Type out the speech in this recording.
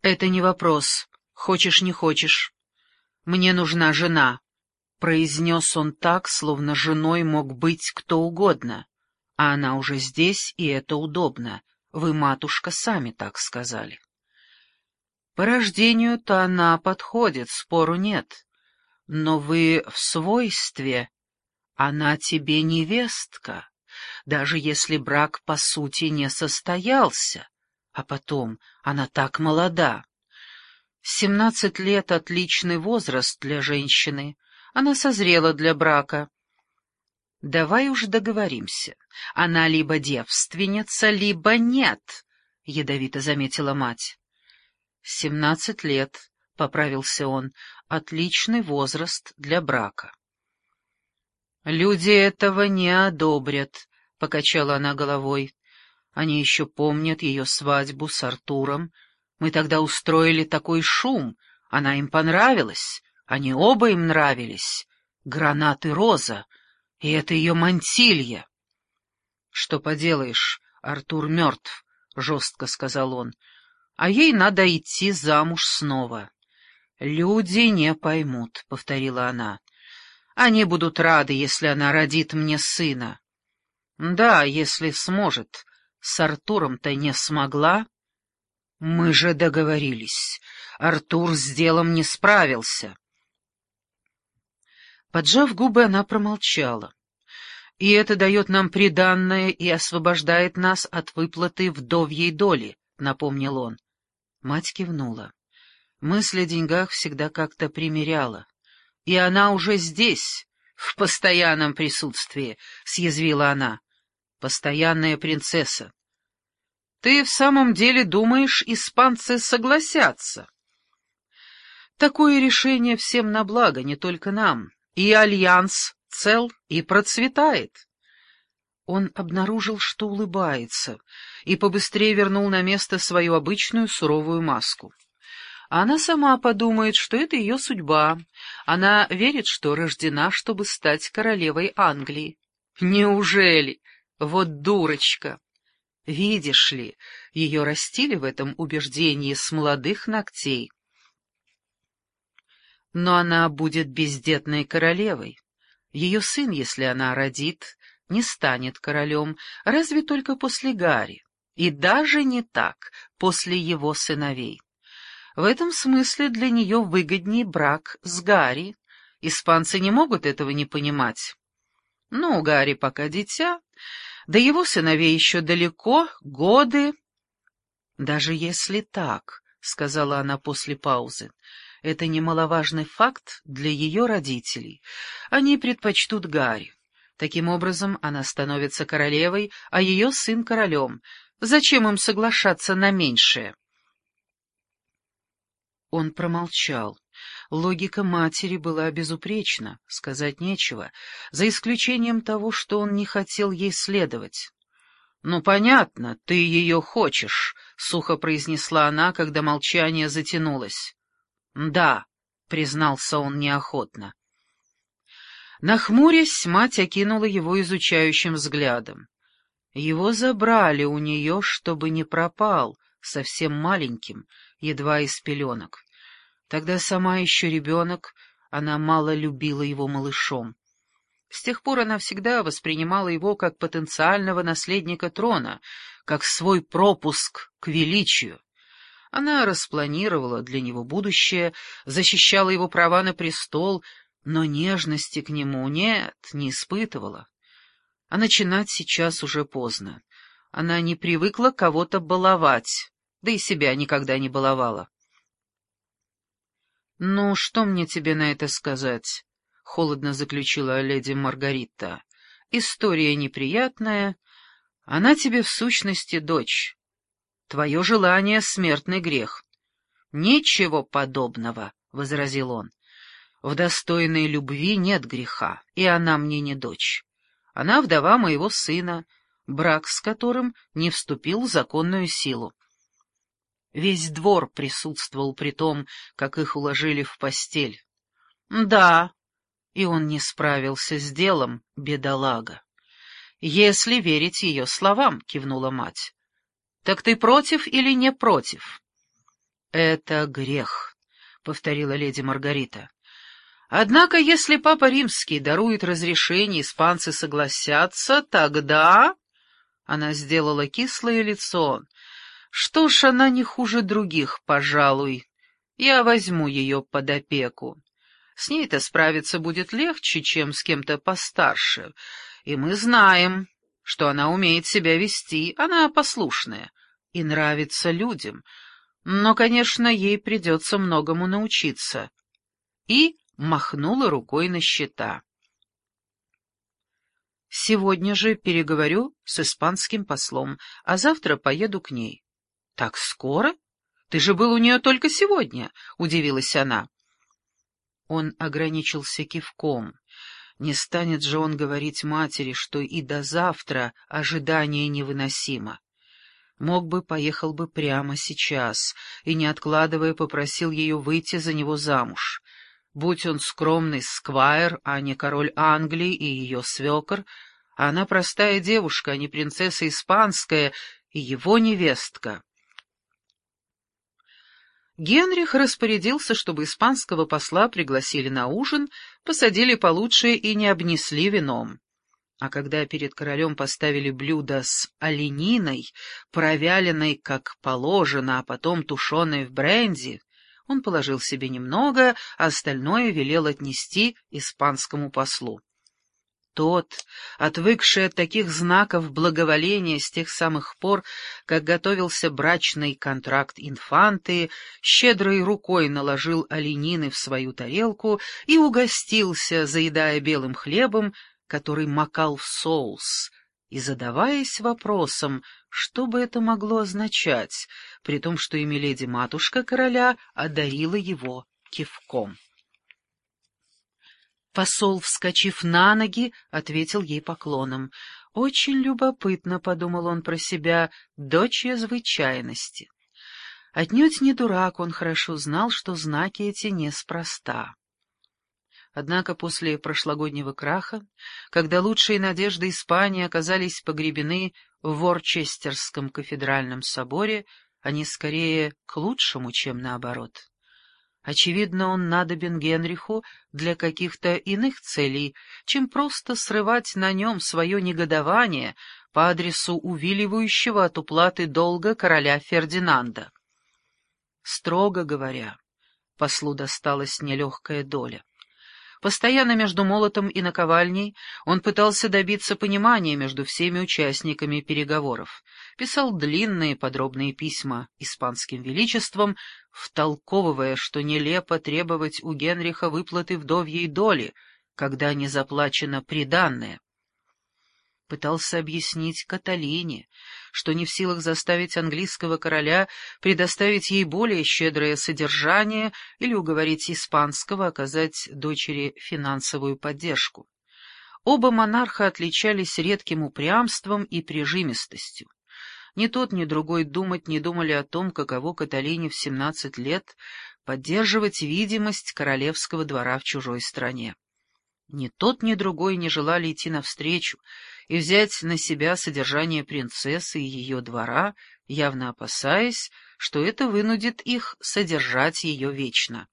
«Это не вопрос, хочешь не хочешь. Мне нужна жена», — произнес он так, словно женой мог быть кто угодно. «А она уже здесь, и это удобно. Вы, матушка, сами так сказали». «По рождению-то она подходит, спору нет. Но вы в свойстве. Она тебе невестка, даже если брак по сути не состоялся. А потом, она так молода. 17 лет — отличный возраст для женщины. Она созрела для брака. Давай уж договоримся. Она либо девственница, либо нет, — ядовито заметила мать. 17 лет, — поправился он, — отличный возраст для брака. «Люди этого не одобрят», — покачала она головой. «Они еще помнят ее свадьбу с Артуром. Мы тогда устроили такой шум. Она им понравилась. Они оба им нравились. Гранат и роза. И это ее мантилья». «Что поделаешь, Артур мертв», — жестко сказал он. «А ей надо идти замуж снова». «Люди не поймут», — повторила она. «Они будут рады, если она родит мне сына». «Да, если сможет. С Артуром-то не смогла». «Мы же договорились. Артур с делом не справился». Поджав губы, она промолчала. «И это дает нам приданное и освобождает нас от выплаты вдовьей доли», — напомнил он. Мать кивнула. Мысль о деньгах всегда как-то примиряла. «И она уже здесь, в постоянном присутствии», — съязвила она. «Постоянная принцесса». «Ты в самом деле думаешь, испанцы согласятся?» «Такое решение всем на благо, не только нам. И альянс цел и процветает». Он обнаружил, что улыбается, и побыстрее вернул на место свою обычную суровую маску. Она сама подумает, что это ее судьба. Она верит, что рождена, чтобы стать королевой Англии. Неужели? Вот дурочка! Видишь ли, ее растили в этом убеждении с молодых ногтей. Но она будет бездетной королевой. Ее сын, если она родит, не станет королем, разве только после Гарри. И даже не так, после его сыновей. В этом смысле для нее выгодней брак с Гарри. Испанцы не могут этого не понимать. Ну, Гарри пока дитя, до его сыновей еще далеко, годы. Даже если так, — сказала она после паузы, — это немаловажный факт для ее родителей. Они предпочтут Гарри. Таким образом, она становится королевой, а ее сын королем. Зачем им соглашаться на меньшее? Он промолчал. Логика матери была безупречна, сказать нечего, за исключением того, что он не хотел ей следовать. «Ну, понятно, ты ее хочешь», — сухо произнесла она, когда молчание затянулось. «Да», — признался он неохотно. Нахмурясь, мать окинула его изучающим взглядом. Его забрали у нее, чтобы не пропал, совсем маленьким, едва из пеленок. Тогда сама еще ребенок, она мало любила его малышом. С тех пор она всегда воспринимала его как потенциального наследника трона, как свой пропуск к величию. Она распланировала для него будущее, защищала его права на престол, но нежности к нему нет, не испытывала. А начинать сейчас уже поздно. Она не привыкла кого-то баловать, да и себя никогда не баловала. «Ну, что мне тебе на это сказать?» — холодно заключила леди Маргарита. «История неприятная. Она тебе в сущности дочь. Твое желание — смертный грех». «Ничего подобного», — возразил он. «В достойной любви нет греха, и она мне не дочь. Она вдова моего сына, брак с которым не вступил в законную силу. Весь двор присутствовал при том, как их уложили в постель. Да, и он не справился с делом, бедолага. Если верить ее словам, кивнула мать. Так ты против или не против? «Это грех», — повторила леди Маргарита. «Однако, если Папа Римский дарует разрешение, испанцы согласятся, тогда...» Она сделала кислое лицо. «Что ж, она не хуже других, пожалуй. Я возьму ее под опеку. С ней-то справиться будет легче, чем с кем-то постарше. И мы знаем, что она умеет себя вести, она послушная и нравится людям. Но, конечно, ей придется многому научиться». И махнула рукой на счета. «Сегодня же переговорю с испанским послом, а завтра поеду к ней». «Так скоро? Ты же был у нее только сегодня», — удивилась она. Он ограничился кивком. Не станет же он говорить матери, что и до завтра ожидание невыносимо. Мог бы, поехал бы прямо сейчас и, не откладывая, попросил ее выйти за него замуж. Будь он скромный сквайр, а не король Англии и ее свекор, а она простая девушка, а не принцесса испанская и его невестка. Генрих распорядился, чтобы испанского посла пригласили на ужин, посадили получше и не обнесли вином. А когда перед королем поставили блюдо с олениной, провяленной как положено, а потом тушеной в бренди, он положил себе немного, а остальное велел отнести испанскому послу. Тот, отвыкший от таких знаков благоволения с тех самых пор, как готовился брачный контракт инфанты, щедрой рукой наложил оленины в свою тарелку и угостился, заедая белым хлебом, который макал в соус, и задаваясь вопросом, что бы это могло означать, при том, что и миледи-матушка короля одарила его кивком. Посол, вскочив на ноги, ответил ей поклоном. «Очень любопытно», — подумал он про себя, — «до чрезвычайности». Отнюдь не дурак, он хорошо знал, что знаки эти неспроста. Однако после прошлогоднего краха, когда лучшие надежды Испании оказались погребены в Ворчестерском кафедральном соборе, они скорее к лучшему, чем наоборот. Очевидно, он надобен Генриху для каких-то иных целей, чем просто срывать на нем свое негодование по адресу увиливающего от уплаты долга короля Фердинанда. Строго говоря, послу досталась нелегкая доля. Постоянно между молотом и наковальней он пытался добиться понимания между всеми участниками переговоров, писал длинные подробные письма испанским величествам, втолковывая, что нелепо требовать у Генриха выплаты вдовьей доли, когда не заплачено приданное. Пытался объяснить Каталине, что не в силах заставить английского короля предоставить ей более щедрое содержание или уговорить испанского оказать дочери финансовую поддержку. Оба монарха отличались редким упрямством и прижимистостью. Ни тот, ни другой думать не думали о том, каково Каталине в 17 лет поддерживать видимость королевского двора в чужой стране. Ни тот, ни другой не желали идти навстречу и взять на себя содержание принцессы и ее двора, явно опасаясь, что это вынудит их содержать ее вечно.